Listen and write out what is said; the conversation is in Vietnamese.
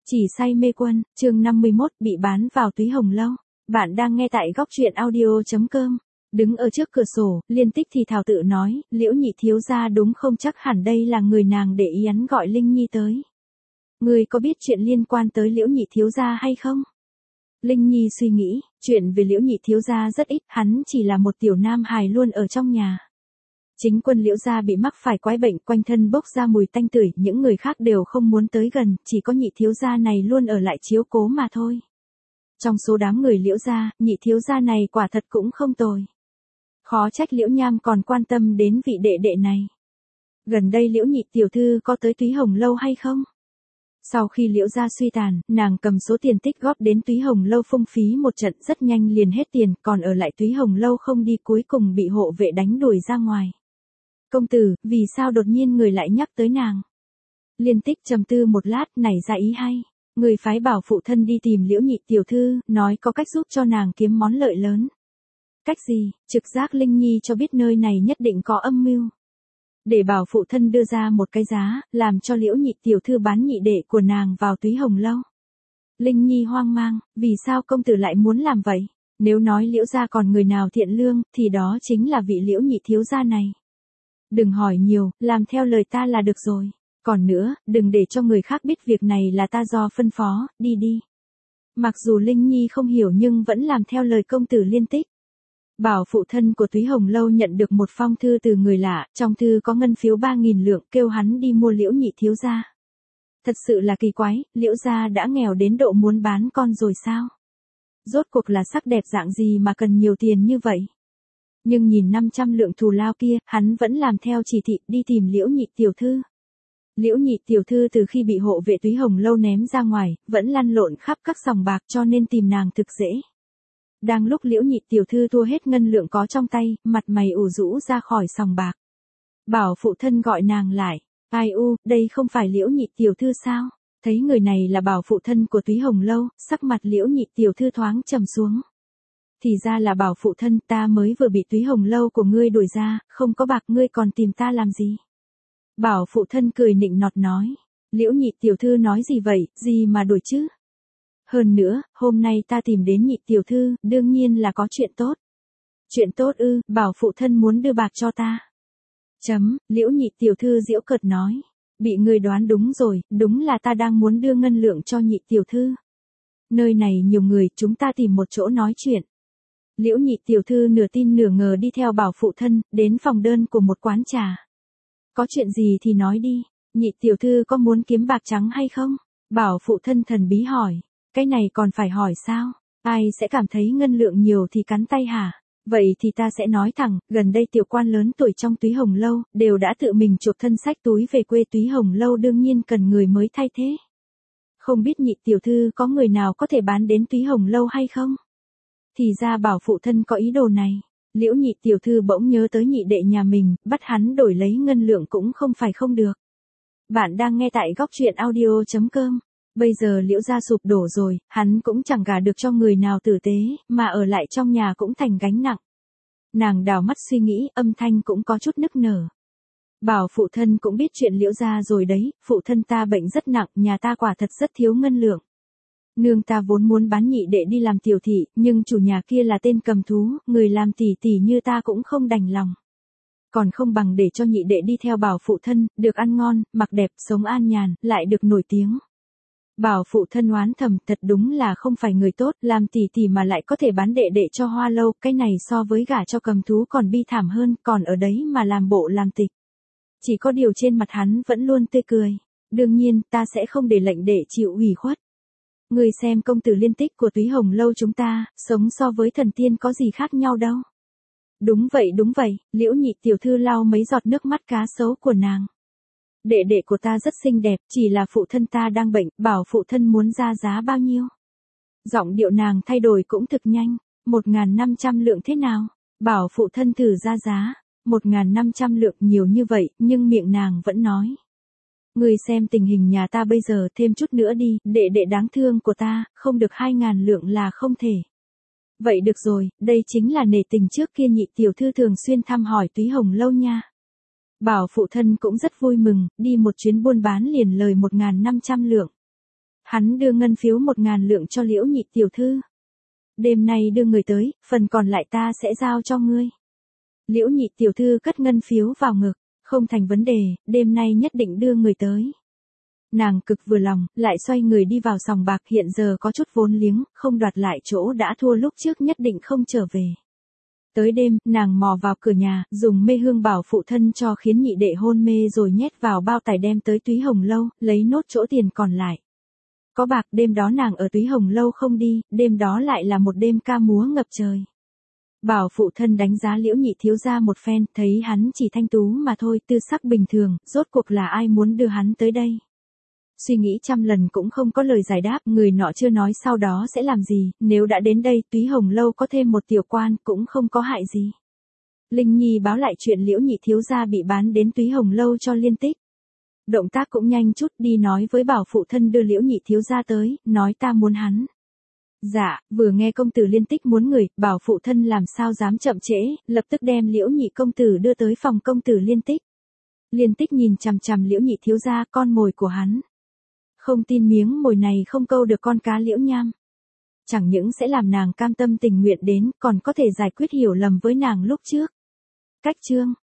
Chỉ say mê quân, chương 51 bị bán vào túy hồng lâu. Bạn đang nghe tại góc truyện audio.com. Đứng ở trước cửa sổ, Liên Tích thì thào tự nói, Liễu nhị thiếu gia đúng không, chắc hẳn đây là người nàng để ý hắn gọi Linh Nhi tới. Người có biết chuyện liên quan tới Liễu nhị thiếu gia hay không? Linh Nhi suy nghĩ, chuyện về Liễu nhị thiếu gia rất ít, hắn chỉ là một tiểu nam hài luôn ở trong nhà. Chính quân Liễu gia bị mắc phải quái bệnh, quanh thân bốc ra mùi tanh tưởi, những người khác đều không muốn tới gần, chỉ có nhị thiếu gia này luôn ở lại chiếu cố mà thôi. Trong số đám người Liễu gia, nhị thiếu gia này quả thật cũng không tồi. Khó trách Liễu Nham còn quan tâm đến vị đệ đệ này. Gần đây Liễu nhị tiểu thư có tới túy hồng lâu hay không? Sau khi Liễu gia suy tàn, nàng cầm số tiền tích góp đến túy hồng lâu phung phí một trận, rất nhanh liền hết tiền, còn ở lại túy hồng lâu không đi, cuối cùng bị hộ vệ đánh đuổi ra ngoài. Công tử, vì sao đột nhiên người lại nhắc tới nàng? Liên Tích trầm tư một lát, nảy ra ý hay. Người phái bảo phụ thân đi tìm Liễu nhị tiểu thư, nói có cách giúp cho nàng kiếm món lợi lớn. Cách gì? Trực giác Linh Nhi cho biết nơi này nhất định có âm mưu. Để bảo phụ thân đưa ra một cái giá, làm cho Liễu nhị tiểu thư bán nhị đệ của nàng vào túy hồng lâu. Linh Nhi hoang mang, vì sao công tử lại muốn làm vậy? Nếu nói Liễu gia còn người nào thiện lương, thì đó chính là vị Liễu nhị thiếu gia này. Đừng hỏi nhiều, làm theo lời ta là được rồi. Còn nữa, đừng để cho người khác biết việc này là ta do phân phó, đi đi. Mặc dù Linh Nhi không hiểu nhưng vẫn làm theo lời công tử Liên Tích. Bảo phụ thân của túy hồng lâu nhận được một phong thư từ người lạ, trong thư có ngân phiếu 3.000 lượng, kêu hắn đi mua Liễu nhị thiếu gia. Thật sự là kỳ quái, Liễu gia đã nghèo đến độ muốn bán con rồi sao? Rốt cuộc là sắc đẹp dạng gì mà cần nhiều tiền như vậy? Nhưng nhìn 500 lượng thù lao kia, hắn vẫn làm theo chỉ thị, đi tìm Liễu nhị tiểu thư. Liễu nhị tiểu thư từ khi bị hộ vệ túy hồng lâu ném ra ngoài, vẫn lăn lộn khắp các sòng bạc, cho nên tìm nàng thực dễ. Đang lúc Liễu nhị tiểu thư thua hết ngân lượng có trong tay, mặt mày ủ rũ ra khỏi sòng bạc. Bảo phụ thân gọi nàng lại. Ai u, đây không phải Liễu nhị tiểu thư sao? Thấy người này là bảo phụ thân của túy hồng lâu, sắc mặt Liễu nhị tiểu thư thoáng trầm xuống. Thì ra là bảo phụ thân, ta mới vừa bị túy hồng lâu của ngươi đuổi ra, không có bạc ngươi còn tìm ta làm gì? Bảo phụ thân cười nịnh nọt nói. Liễu nhị tiểu thư nói gì vậy, gì mà đuổi chứ? Hơn nữa, hôm nay ta tìm đến nhị tiểu thư, đương nhiên là có chuyện tốt. Chuyện tốt ư? Bảo phụ thân muốn đưa bạc cho ta. Liễu nhị tiểu thư giễu cợt nói. Bị người đoán đúng rồi, đúng là ta đang muốn đưa ngân lượng cho nhị tiểu thư. Nơi này nhiều người, chúng ta tìm một chỗ nói chuyện. Liễu nhị tiểu thư nửa tin nửa ngờ đi theo bảo phụ thân, đến phòng đơn của một quán trà. Có chuyện gì thì nói đi, nhị tiểu thư có muốn kiếm bạc trắng hay không? Bảo phụ thân thần bí hỏi, cái này còn phải hỏi sao? Ai sẽ cảm thấy ngân lượng nhiều thì cắn tay hả? Vậy thì ta sẽ nói thẳng, gần đây tiểu quan lớn tuổi trong túy hồng lâu, đều đã tự mình chuộc thân xách túi về quê túy hồng lâu, đương nhiên cần người mới thay thế. Không biết nhị tiểu thư có người nào có thể bán đến túy hồng lâu hay không? Thì ra bảo phụ thân có ý đồ này. Liễu nhị tiểu thư bỗng nhớ tới nhị đệ nhà mình, bắt hắn đổi lấy ngân lượng cũng không phải không được. Bạn đang nghe tại góc truyện audio.com. Bây giờ Liễu gia sụp đổ rồi, hắn cũng chẳng gả được cho người nào tử tế, mà ở lại trong nhà cũng thành gánh nặng. Nàng đào mắt suy nghĩ, âm thanh cũng có chút nức nở. Bảo phụ thân cũng biết chuyện Liễu gia rồi đấy, phụ thân ta bệnh rất nặng, nhà ta quả thật rất thiếu ngân lượng. Nương ta vốn muốn bán nhị đệ đi làm tiểu thị, nhưng chủ nhà kia là tên cầm thú, người làm tỷ tỷ như ta cũng không đành lòng. Còn không bằng để cho nhị đệ đi theo bảo phụ thân, được ăn ngon, mặc đẹp, sống an nhàn, lại được nổi tiếng. Bảo phụ thân oán thầm, thật đúng là không phải người tốt, làm tỷ tỷ mà lại có thể bán đệ đệ cho hoa lâu, cái này so với gả cho cầm thú còn bi thảm hơn, còn ở đấy mà làm bộ làm tịch. Chỉ có điều trên mặt hắn vẫn luôn tươi cười. Đương nhiên, ta sẽ không để lệnh đệ chịu ủy khuất. Người xem công tử Liên Tích của túy hồng lâu chúng ta, sống so với thần tiên có gì khác nhau đâu. Đúng vậy, Liễu nhị tiểu thư lau mấy giọt nước mắt cá sấu của nàng. Đệ đệ của ta rất xinh đẹp, chỉ là phụ thân ta đang bệnh, bảo phụ thân muốn ra giá bao nhiêu. Giọng điệu nàng thay đổi cũng thực nhanh, 1.500 lượng thế nào? Bảo phụ thân thử ra giá, 1.500 lượng nhiều như vậy, nhưng miệng nàng vẫn nói. Người xem tình hình nhà ta bây giờ, thêm chút nữa đi, đệ đệ đáng thương của ta, không được 2.000 lượng là không thể. Vậy được rồi, đây chính là nể tình trước kia nhị tiểu thư thường xuyên thăm hỏi túy hồng lâu nha. Bảo phụ thân cũng rất vui mừng, đi một chuyến buôn bán liền lời 1.500 lượng. Hắn đưa ngân phiếu 1.000 lượng cho Liễu Nhị tiểu thư. Đêm nay đưa người tới, phần còn lại ta sẽ giao cho ngươi. Liễu Nhị tiểu thư cất ngân phiếu vào ngực, không thành vấn đề, đêm nay nhất định đưa người tới. Nàng cực vừa lòng, lại xoay người đi vào sòng bạc, hiện giờ có chút vốn liếng, không đoạt lại chỗ đã thua lúc trước nhất định không trở về. Tới đêm, nàng mò vào cửa nhà, dùng mê hương bảo phụ thân cho khiến nhị đệ hôn mê rồi nhét vào bao tải đem tới Túy Hồng Lâu, lấy nốt chỗ tiền còn lại. Có bạc, đêm đó nàng ở Túy Hồng Lâu không đi, đêm đó lại là một đêm ca múa ngập trời. Bảo phụ thân đánh giá Liễu Nhị thiếu gia một phen, thấy hắn chỉ thanh tú mà thôi, tư sắc bình thường, rốt cuộc là ai muốn đưa hắn tới đây. Suy nghĩ trăm lần cũng không có lời giải đáp, người nọ chưa nói sau đó sẽ làm gì, nếu đã đến đây Túy Hồng Lâu có thêm một tiểu quan cũng không có hại gì. Linh Nhi báo lại chuyện Liễu Nhị thiếu gia bị bán đến Túy Hồng Lâu cho Liên Tích. Động tác cũng nhanh chút, đi nói với bảo phụ thân đưa Liễu Nhị thiếu gia tới, nói ta muốn hắn. Dạ, vừa nghe công tử Liên Tích muốn người, bảo phụ thân làm sao dám chậm trễ, lập tức đem Liễu Nhị công tử đưa tới phòng công tử Liên Tích. Liên Tích nhìn chằm chằm Liễu Nhị thiếu gia, con mồi của hắn. Không tin miếng mồi này không câu được con cá Liễu Nham. Chẳng những sẽ làm nàng cam tâm tình nguyện đến, còn có thể giải quyết hiểu lầm với nàng lúc trước. Cách chương